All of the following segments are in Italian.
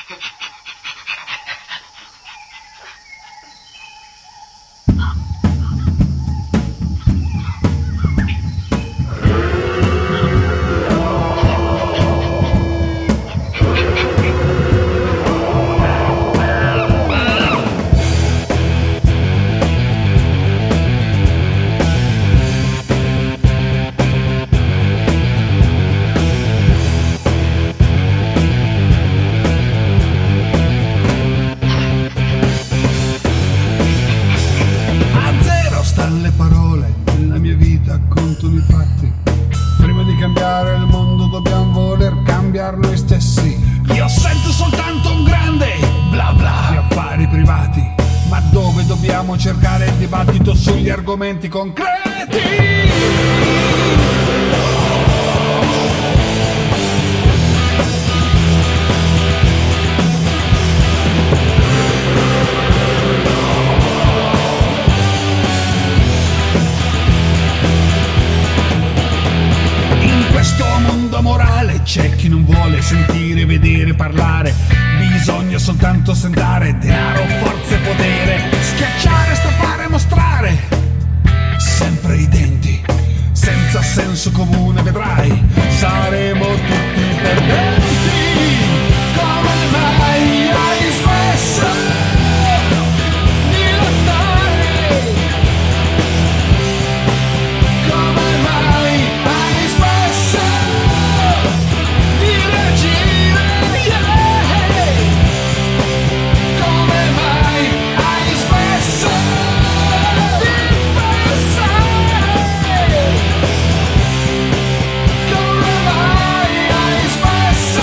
Le parole nella mia vita contano i fatti. Prima di cambiare il mondo dobbiamo voler cambiare noi stessi. Io sento soltanto un grande bla bla di affari privati, ma dove dobbiamo cercare il dibattito sugli argomenti concreti? Morale, c'è chi non vuole sentire, vedere, parlare. Bisogna soltanto sentare denaro, forza e potere. Schiacciare, strappare, mostrare sempre i denti, senza senso comune, vedrai, saremo tutti perdenti. Come mai hai smesso di lottare? Come mai hai smesso di reagire? Come mai hai smesso di pensare? Come mai hai smesso?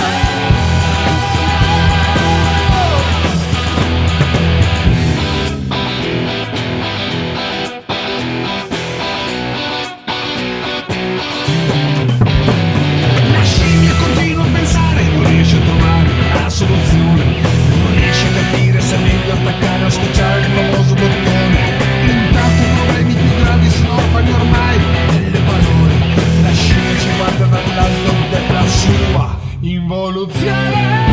La scimmia continua a pensare, non riesce a trovare la soluzione, non riesce a capire se è meglio attaccare o schiacciare il famoso bottone. Intanto i problemi più grandi sono orfani ormai delle parole. La scimmia ci guarda dall'alto della sua involuzione.